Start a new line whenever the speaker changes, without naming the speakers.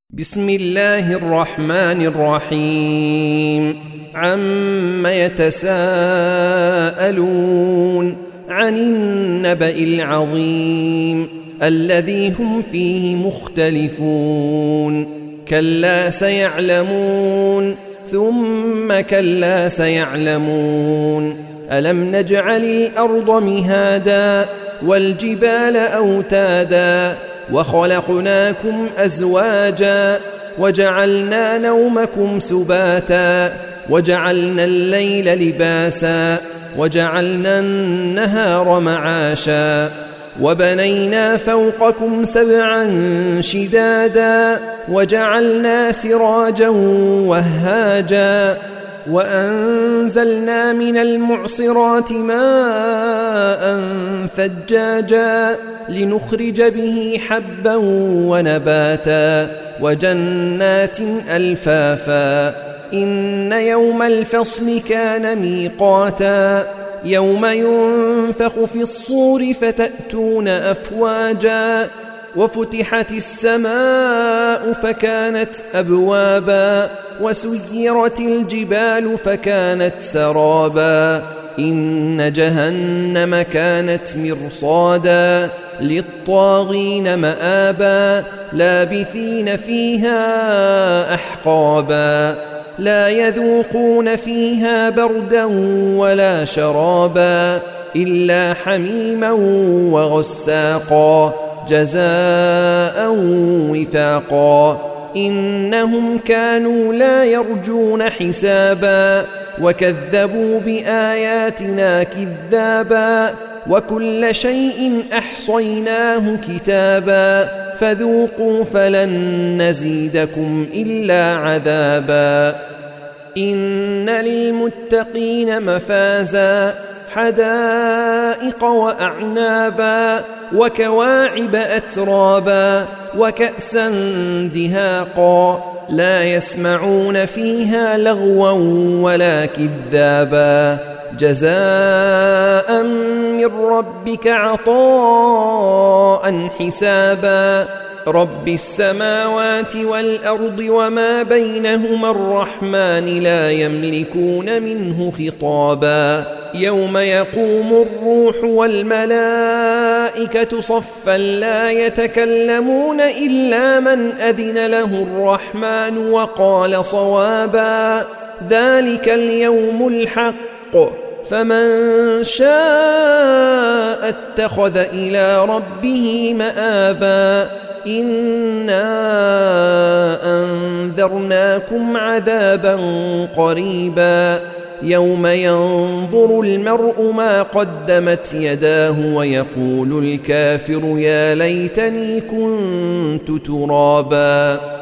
بسم الله الرحمن الرحيم عم يتساءلون عن النبأ العظيم الذي هم فيه مختلفون كلا سيعلمون ثم كلا سيعلمون ألم نجعل الأرض مهادا والجبال أوتادا وخلقناكم أزواجا وجعلنا نومكم سباتا وجعلنا الليل لباسا وجعلنا النهار معاشا وبنينا فوقكم سبعا شدادا وجعلنا سراجا وهاجا وأنزلنا من المعصرات ماء ثجاجا لنخرج به حبا ونباتا وجنات ألفافا إن يوم الفصل كان ميقاتا يوم ينفخ في الصور فتأتون أفواجا وفتحت السماء فكانت أبوابا وسيرت الجبال فكانت سرابا إن جهنم كانت مرصادا للطاغين مآبا لابثين فيها أحقابا لا يذوقون فيها بردا ولا شرابا إلا حميما وغساقا جزاء وفاقا إنهم كانوا لا يرجون حسابا وكذبوا بآياتنا كذابا وكل شيء أحصيناه كتابا فذوقوا فلن نزيدكم إلا عذابا إن للمتقين مفازا حدائق وأعنابا وكواعب أترابا وكأسا دهاقا لا يسمعون فيها لغوا ولا كذابا جزاء من ربك عطاء حسابا رب السماوات والأرض وما بينهما الرحمن لا يملكون منه خطابا يوم يقوم الروح والملائكة صفا لا يتكلمون إلا من أذن له الرحمن وقال صوابا ذلك اليوم الحق فمن شاء اتخذ إلى ربه مآبا إنا أنذرناكم عذابا قريبا يوم ينظر المرء ما قدمت يداه ويقول الكافر يا ليتني كنت ترابا